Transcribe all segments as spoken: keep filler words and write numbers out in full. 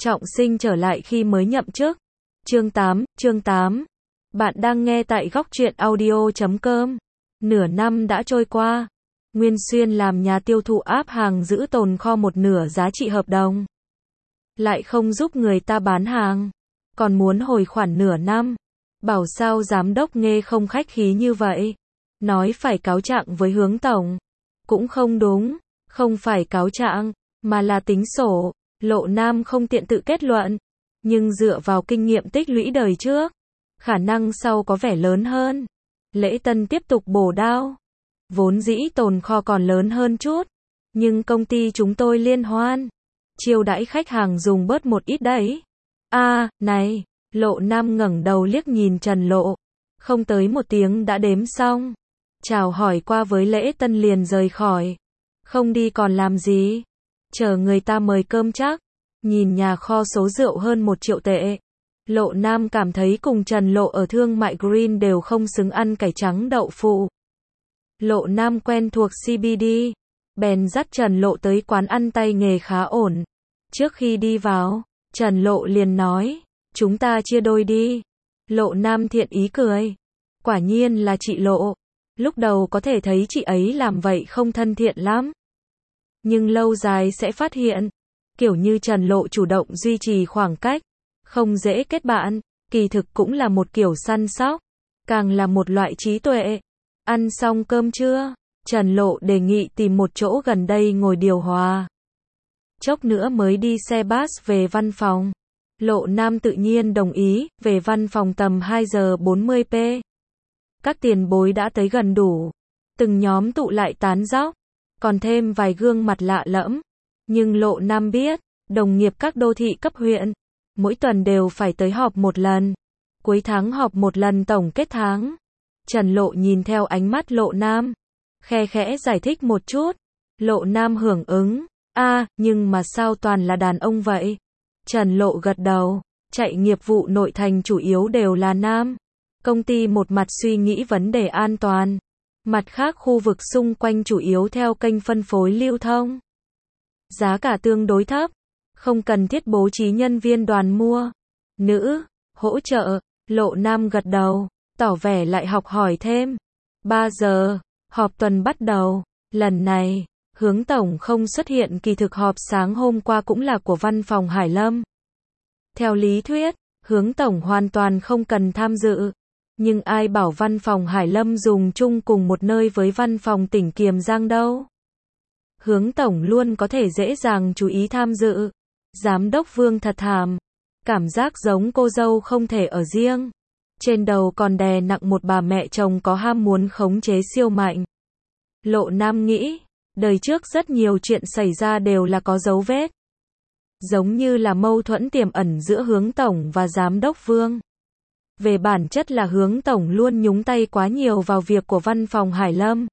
trọng sinh trở lại khi mới nhậm chức. Chương tám, chương tám. Bạn đang nghe tại góc truyện audio chấm com. Nửa năm đã trôi qua. Nguyên Xuyên làm nhà tiêu thụ áp hàng giữ tồn kho một nửa giá trị hợp đồng. Lại không giúp người ta bán hàng. Còn muốn hồi khoản nửa năm. Bảo sao giám đốc Nghê không khách khí như vậy. Nói phải cáo trạng với Hướng tổng. Cũng không đúng. Không phải cáo trạng, mà là tính sổ. Lộ Nam không tiện tự kết luận. Nhưng dựa vào kinh nghiệm tích lũy đời trước, khả năng sau có vẻ lớn hơn. Lễ Tân tiếp tục bổ đao. Vốn dĩ tồn kho còn lớn hơn chút. Nhưng công ty chúng tôi liên hoan. Chiêu đãi khách hàng dùng bớt một ít đấy. À, này. Lộ Nam ngẩng đầu liếc nhìn Trần Lộ. Không tới một tiếng đã đếm xong. Chào hỏi qua với Lễ Tân liền rời khỏi. Không đi còn làm gì? Chờ người ta mời cơm chắc. Nhìn nhà kho số rượu hơn một triệu tệ. Lộ Nam cảm thấy cùng Trần Lộ ở thương mại Green đều không xứng ăn cải trắng đậu phụ. Lộ Nam quen thuộc xê bê đê. Bèn dắt Trần Lộ tới quán ăn tay nghề khá ổn. Trước khi đi vào, Trần Lộ liền nói, chúng ta chia đôi đi. Lộ Nam thiện ý cười. Quả nhiên là chị Lộ. Lúc đầu có thể thấy chị ấy làm vậy không thân thiện lắm. Nhưng lâu dài sẽ phát hiện, kiểu như Trần Lộ chủ động duy trì khoảng cách, không dễ kết bạn, kỳ thực cũng là một kiểu săn sóc, càng là một loại trí tuệ. Ăn xong cơm trưa, Trần Lộ đề nghị tìm một chỗ gần đây ngồi điều hòa. Chốc nữa mới đi xe bus về văn phòng. Lộ Nam tự nhiên đồng ý, về văn phòng tầm hai giờ bốn mươi phút. Các tiền bối đã tới gần đủ. Từng nhóm tụ lại tán dóc. Còn thêm vài gương mặt lạ lẫm. Nhưng Lộ Nam biết, đồng nghiệp các đô thị cấp huyện, mỗi tuần đều phải tới họp một lần. Cuối tháng họp một lần tổng kết tháng. Trần Lộ nhìn theo ánh mắt Lộ Nam. Khe khẽ giải thích một chút. Lộ Nam hưởng ứng. A, à, nhưng mà sao toàn là đàn ông vậy? Trần Lộ gật đầu. Chạy nghiệp vụ nội thành chủ yếu đều là nam. Công ty một mặt suy nghĩ vấn đề an toàn. Mặt khác khu vực xung quanh chủ yếu theo kênh phân phối lưu thông. Giá cả tương đối thấp. Không cần thiết bố trí nhân viên đoàn mua. Nữ, hỗ trợ. Lộ Nam gật đầu. Tỏ vẻ lại học hỏi thêm. ba giờ, họp tuần bắt đầu. Lần này, Hướng tổng không xuất hiện, kỳ thực họp sáng hôm qua cũng là của văn phòng Hải Lâm. Theo lý thuyết, Hướng tổng hoàn toàn không cần tham dự. Nhưng ai bảo văn phòng Hải Lâm dùng chung cùng một nơi với văn phòng tỉnh Kiềm Giang đâu. Hướng tổng luôn có thể dễ dàng chú ý tham dự. Giám đốc Vương thật thàm. Cảm giác giống cô dâu không thể ở riêng. Trên đầu còn đè nặng một bà mẹ chồng có ham muốn khống chế siêu mạnh. Lộ Nam nghĩ, đời trước rất nhiều chuyện xảy ra đều là có dấu vết. Giống như là mâu thuẫn tiềm ẩn giữa Hướng tổng và Giám đốc Vương. Về bản chất là Hướng tổng luôn nhúng tay quá nhiều vào việc của văn phòng Hải Lâm.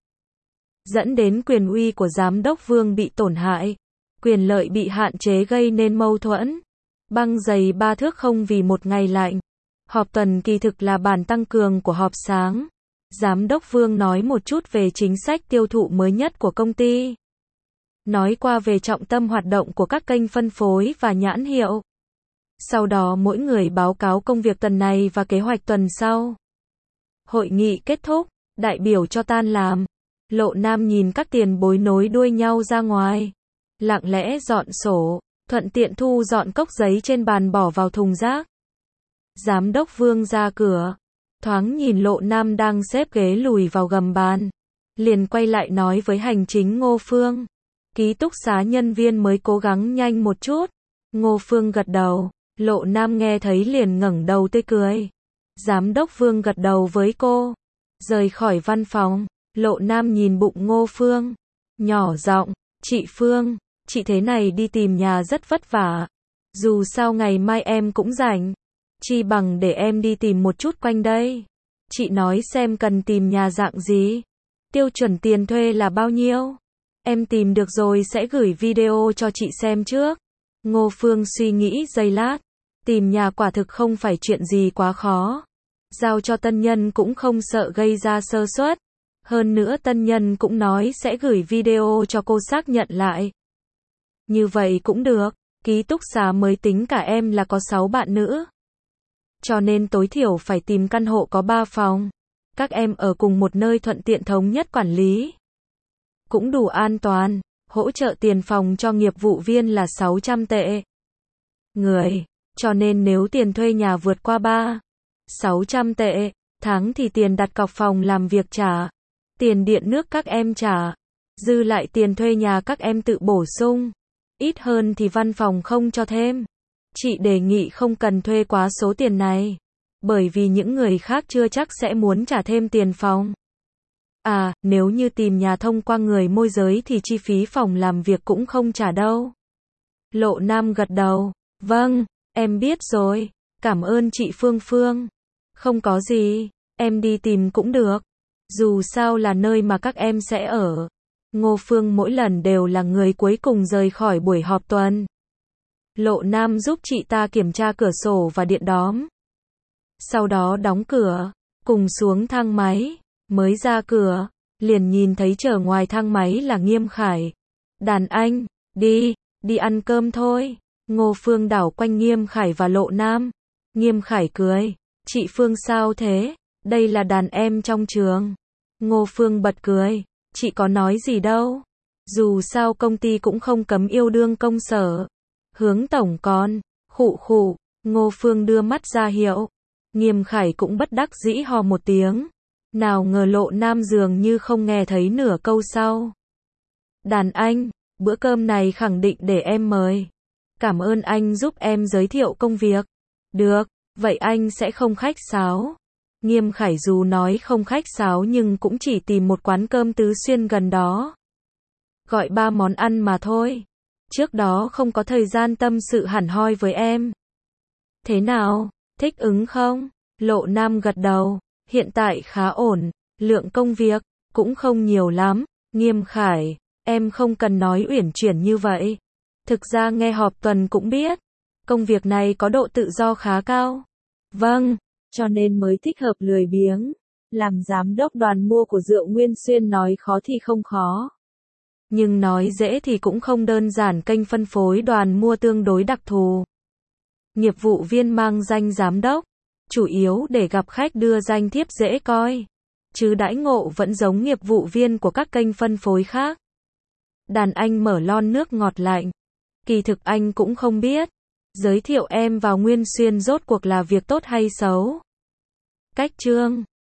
Dẫn đến quyền uy của Giám đốc Vương bị tổn hại. Quyền lợi bị hạn chế gây nên mâu thuẫn. Băng giày ba thước không vì một ngày lạnh. Họp tuần kỳ thực là bản tăng cường của họp sáng. Giám đốc Vương nói một chút về chính sách tiêu thụ mới nhất của công ty. Nói qua về trọng tâm hoạt động của các kênh phân phối và nhãn hiệu. Sau đó mỗi người báo cáo công việc tuần này và kế hoạch tuần sau. Hội nghị kết thúc, đại biểu cho tan làm. Lộ Nam nhìn các tiền bối nối đuôi nhau ra ngoài. Lặng lẽ dọn sổ, thuận tiện thu dọn cốc giấy trên bàn bỏ vào thùng rác. Giám đốc Vương ra cửa. Thoáng nhìn Lộ Nam đang xếp ghế lùi vào gầm bàn. Liền quay lại nói với hành chính Ngô Phương. Ký túc xá nhân viên mới cố gắng nhanh một chút. Ngô Phương gật đầu. Lộ Nam nghe thấy liền ngẩng đầu tươi cười. Giám đốc Vương gật đầu với cô. Rời khỏi văn phòng, Lộ Nam nhìn bụng Ngô Phương. Nhỏ giọng, chị Phương, chị thế này đi tìm nhà rất vất vả. Dù sao ngày mai em cũng rảnh. Chi bằng để em đi tìm một chút quanh đây. Chị nói xem cần tìm nhà dạng gì. Tiêu chuẩn tiền thuê là bao nhiêu? Em tìm được rồi sẽ gửi video cho chị xem trước. Ngô Phương suy nghĩ giây lát. Tìm nhà quả thực không phải chuyện gì quá khó. Giao cho tân nhân cũng không sợ gây ra sơ suất. Hơn nữa tân nhân cũng nói sẽ gửi video cho cô xác nhận lại. Như vậy cũng được. Ký túc xá mới tính cả em là có sáu bạn nữ. Cho nên tối thiểu phải tìm căn hộ có ba phòng. Các em ở cùng một nơi thuận tiện thống nhất quản lý. Cũng đủ an toàn. Hỗ trợ tiền phòng cho nghiệp vụ viên là sáu trăm tệ. Người. Cho nên nếu tiền thuê nhà vượt qua ba, sáu trăm tệ, tháng thì tiền đặt cọc phòng làm việc trả. Tiền điện nước các em trả. Dư lại tiền thuê nhà các em tự bổ sung. Ít hơn thì văn phòng không cho thêm. Chị đề nghị không cần thuê quá số tiền này. Bởi vì những người khác chưa chắc sẽ muốn trả thêm tiền phòng. À, nếu như tìm nhà thông qua người môi giới thì chi phí phòng làm việc cũng không trả đâu. Lộ Nam gật đầu. Vâng, em biết rồi. Cảm ơn chị Phương Phương. Không có gì, em đi tìm cũng được. Dù sao là nơi mà các em sẽ ở. Ngô Phương mỗi lần đều là người cuối cùng rời khỏi buổi họp tuần. Lộ Nam giúp chị ta kiểm tra cửa sổ và điện đóm. Sau đó đóng cửa, cùng xuống thang máy, mới ra cửa, liền nhìn thấy chờ ngoài thang máy là Nghiêm Khải. Đàn anh, đi, đi ăn cơm thôi. Ngô Phương đảo quanh Nghiêm Khải và Lộ Nam. Nghiêm Khải cười, chị Phương sao thế? Đây là đàn em trong trường. Ngô Phương bật cười, chị có nói gì đâu. Dù sao công ty cũng không cấm yêu đương công sở. Hướng tổng con, khụ khụ, Ngô Phương đưa mắt ra hiệu. Nghiêm Khải cũng bất đắc dĩ hò một tiếng. Nào ngờ Lộ Nam dường như không nghe thấy nửa câu sau. Đàn anh, bữa cơm này khẳng định để em mời. Cảm ơn anh giúp em giới thiệu công việc. Được, vậy anh sẽ không khách sáo. Nghiêm Khải dù nói không khách sáo nhưng cũng chỉ tìm một quán cơm Tứ Xuyên gần đó. Gọi ba món ăn mà thôi. Trước đó không có thời gian tâm sự hẳn hoi với em. Thế nào, thích ứng không? Lộ Nam gật đầu. Hiện tại khá ổn. Lượng công việc cũng không nhiều lắm. Nghiêm Khải, em không cần nói uyển chuyển như vậy. Thực ra nghe họp tuần cũng biết. Công việc này có độ tự do khá cao. Vâng, cho nên mới thích hợp lười biếng. Làm giám đốc đoàn mua của Rượu Nguyên Xuyên nói khó thì không khó. Nhưng nói dễ thì cũng không đơn giản, kênh phân phối đoàn mua tương đối đặc thù. Nghiệp vụ viên mang danh giám đốc, chủ yếu để gặp khách đưa danh thiếp dễ coi. Chứ đãi ngộ vẫn giống nghiệp vụ viên của các kênh phân phối khác. Đàn anh mở lon nước ngọt lạnh. Kỳ thực anh cũng không biết. Giới thiệu em vào Nguyên Xuyên rốt cuộc là việc tốt hay xấu. Cách chương